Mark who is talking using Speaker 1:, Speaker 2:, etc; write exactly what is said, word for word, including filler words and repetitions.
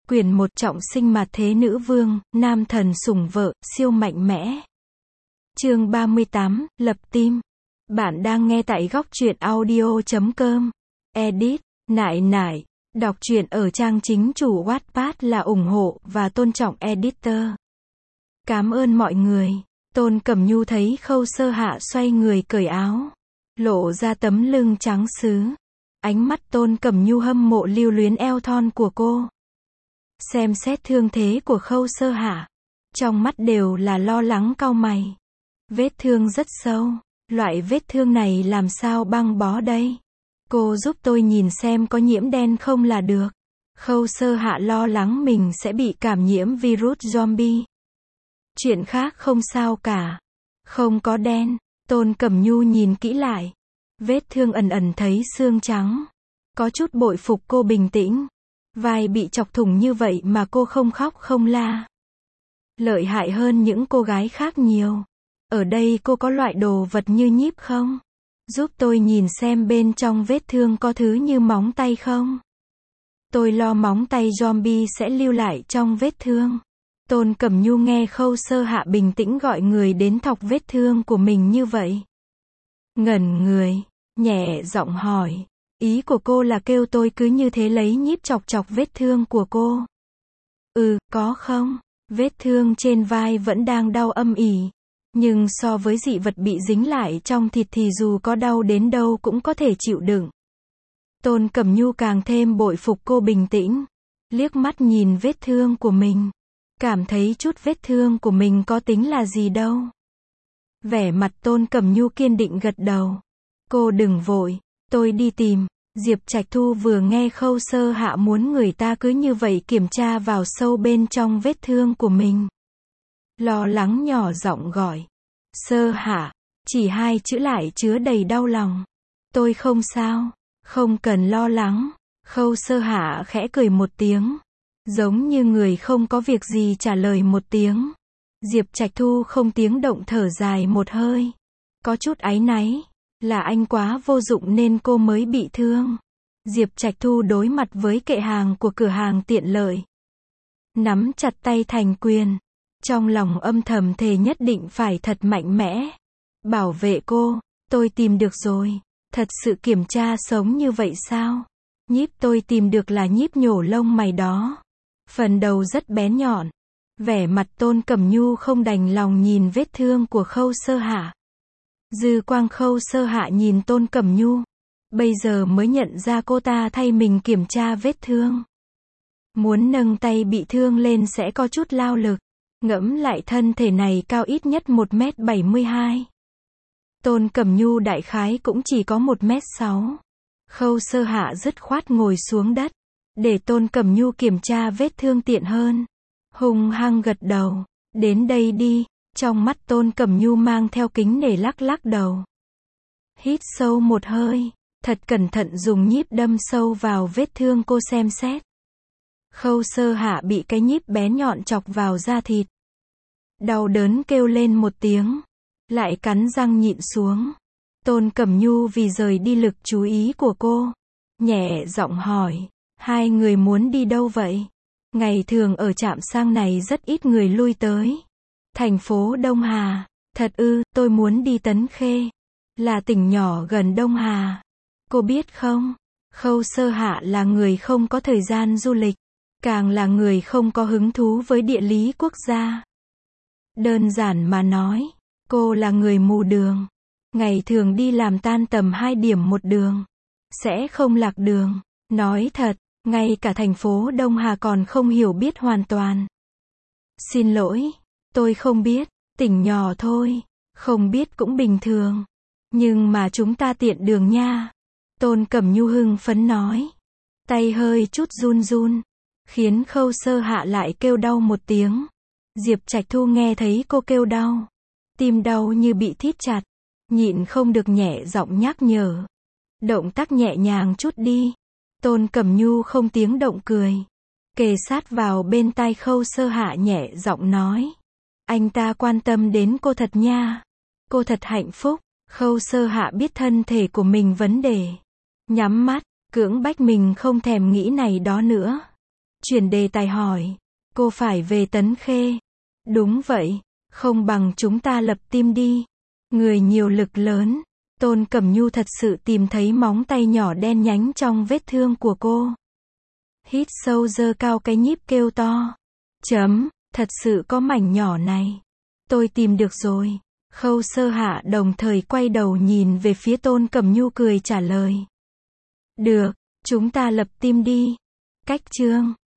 Speaker 1: Quyển một trọng sinh mạt thế nữ vương, nam thần sủng vợ, siêu mạnh mẽ. Chương ba mươi tám, lập tim. Bạn đang nghe tại góc truyện audio chấm com. Edit, nại nại. Đọc truyện ở trang chính chủ Wattpad là ủng hộ và tôn trọng editor. Cảm ơn mọi người. Tôn Cẩm Nhu thấy Khâu Sơ Hạ xoay người cởi áo, lộ ra tấm lưng trắng sứ. Ánh mắt Tôn Cẩm Nhu hâm mộ lưu luyến eo thon của cô. Xem xét thương thế của Khâu Sơ Hạ, trong mắt đều là lo lắng cau mày. Vết thương rất sâu, loại vết thương này làm sao băng bó đây? Cô giúp tôi nhìn xem có nhiễm đen không là được. Khâu Sơ Hạ lo lắng mình sẽ bị cảm nhiễm virus zombie. Chuyện khác không sao cả. Không có đen. Tôn Cẩm Nhu nhìn kỹ lại. Vết thương ẩn ẩn thấy xương trắng. Có chút bội phục cô bình tĩnh. Vai bị chọc thủng như vậy mà cô không khóc không la. Lợi hại hơn những cô gái khác nhiều. Ở đây cô có loại đồ vật như nhíp không? Giúp tôi nhìn xem bên trong vết thương có thứ như móng tay không? Tôi lo móng tay zombie sẽ lưu lại trong vết thương. Tôn Cẩm Nhu nghe Khâu Sơ Hạ bình tĩnh gọi người đến thọc vết thương của mình như vậy. Ngẩn người, nhẹ giọng hỏi. Ý của cô là kêu tôi cứ như thế lấy nhíp chọc chọc vết thương của cô. Ừ, có không? Vết thương trên vai vẫn đang đau âm ỉ. Nhưng so với dị vật bị dính lại trong thịt thì dù có đau đến đâu cũng có thể chịu đựng. Tôn Cẩm Nhu càng thêm bội phục cô bình tĩnh. Liếc mắt nhìn vết thương của mình. Cảm thấy chút vết thương của mình có tính là gì đâu. Vẻ mặt Tôn Cẩm Nhu kiên định gật đầu. Cô đừng vội, tôi đi tìm. Diệp Trạch Thu vừa nghe Khâu Sơ Hạ muốn người ta cứ như vậy kiểm tra vào sâu bên trong vết thương của mình. Lo lắng nhỏ giọng gọi. Sơ Hạ, chỉ hai chữ lại chứa đầy đau lòng. Tôi không sao, không cần lo lắng. Khâu Sơ Hạ khẽ cười một tiếng. Giống như người không có việc gì trả lời một tiếng. Diệp Trạch Thu không tiếng động thở dài một hơi. Có chút áy náy. Là anh quá vô dụng nên cô mới bị thương. Diệp Trạch Thu đối mặt với kệ hàng của cửa hàng tiện lợi. Nắm chặt tay thành quyền. Trong lòng âm thầm thề nhất định phải thật mạnh mẽ. Bảo vệ cô. Tôi tìm được rồi. Thật sự kiểm tra sống như vậy sao? Nhíp tôi tìm được là nhíp nhổ lông mày đó. Phần đầu rất bén nhọn. Vẻ mặt Tôn Cẩm Nhu không đành lòng nhìn vết thương của Khâu Sơ Hạ. Dư quang Khâu Sơ Hạ nhìn Tôn Cẩm Nhu. Bây giờ mới nhận ra cô ta thay mình kiểm tra vết thương. Muốn nâng tay bị thương lên sẽ có chút lao lực. Ngẫm lại thân thể này cao ít nhất một mét bảy mươi hai. Tôn Cẩm Nhu đại khái cũng chỉ có một mét sáu. Khâu Sơ Hạ dứt khoát ngồi xuống đất. Để Tôn Cẩm Nhu kiểm tra vết thương tiện hơn. Hùng hăng gật đầu. Đến đây đi. Trong mắt Tôn Cẩm Nhu mang theo kính nể lắc lắc đầu. Hít sâu một hơi. Thật cẩn thận dùng nhíp đâm sâu vào vết thương cô xem xét. Khâu Sơ Hạ bị cái nhíp bén nhọn chọc vào da thịt. Đau đớn kêu lên một tiếng. Lại cắn răng nhịn xuống. Tôn Cẩm Nhu vì rời đi lực chú ý của cô. Nhẹ giọng hỏi. Hai người muốn đi đâu vậy? Ngày thường ở trạm xăng này rất ít người lui tới. Thành phố Đông Hà. Thật ư, tôi muốn đi Tấn Khê. Là tỉnh nhỏ gần Đông Hà. Cô biết không? Khâu Sơ Hạ là người không có thời gian du lịch. Càng là người không có hứng thú với địa lý quốc gia. Đơn giản mà nói, cô là người mù đường. Ngày thường đi làm tan tầm hai điểm một đường. Sẽ không lạc đường. Nói thật, ngay cả thành phố Đông Hà còn không hiểu biết hoàn toàn. Xin lỗi, tôi không biết, tỉnh nhỏ thôi, không biết cũng bình thường. Nhưng mà chúng ta tiện đường nha. Tôn Cẩm Nhu hưng phấn nói. Tay hơi chút run run. Khiến Khâu Sơ Hạ lại kêu đau một tiếng. Diệp Trạch Thu nghe thấy cô kêu đau. Tim đau như bị thít chặt. Nhịn không được nhẹ giọng nhắc nhở. Động tác nhẹ nhàng chút đi. Tôn Cẩm Nhu không tiếng động cười. Kề sát vào bên tai Khâu Sơ Hạ nhẹ giọng nói. Anh ta quan tâm đến cô thật nha. Cô thật hạnh phúc. Khâu Sơ Hạ biết thân thể của mình vấn đề. Nhắm mắt, cưỡng bách mình không thèm nghĩ này đó nữa. Chuyển đề tài hỏi. Cô phải về Tấn Khê. Đúng vậy. Không bằng chúng ta lập team đi. Người nhiều lực lớn. Tôn Cẩm Nhu thật sự tìm thấy móng tay nhỏ đen nhánh trong vết thương của cô. Hít sâu giơ cao cái nhíp kêu to. Chấm, thật sự có mảnh nhỏ này. Tôi tìm được rồi. Khâu Sơ Hạ đồng thời quay đầu nhìn về phía Tôn Cẩm Nhu cười trả lời. Được, chúng ta lập team đi. Cách chương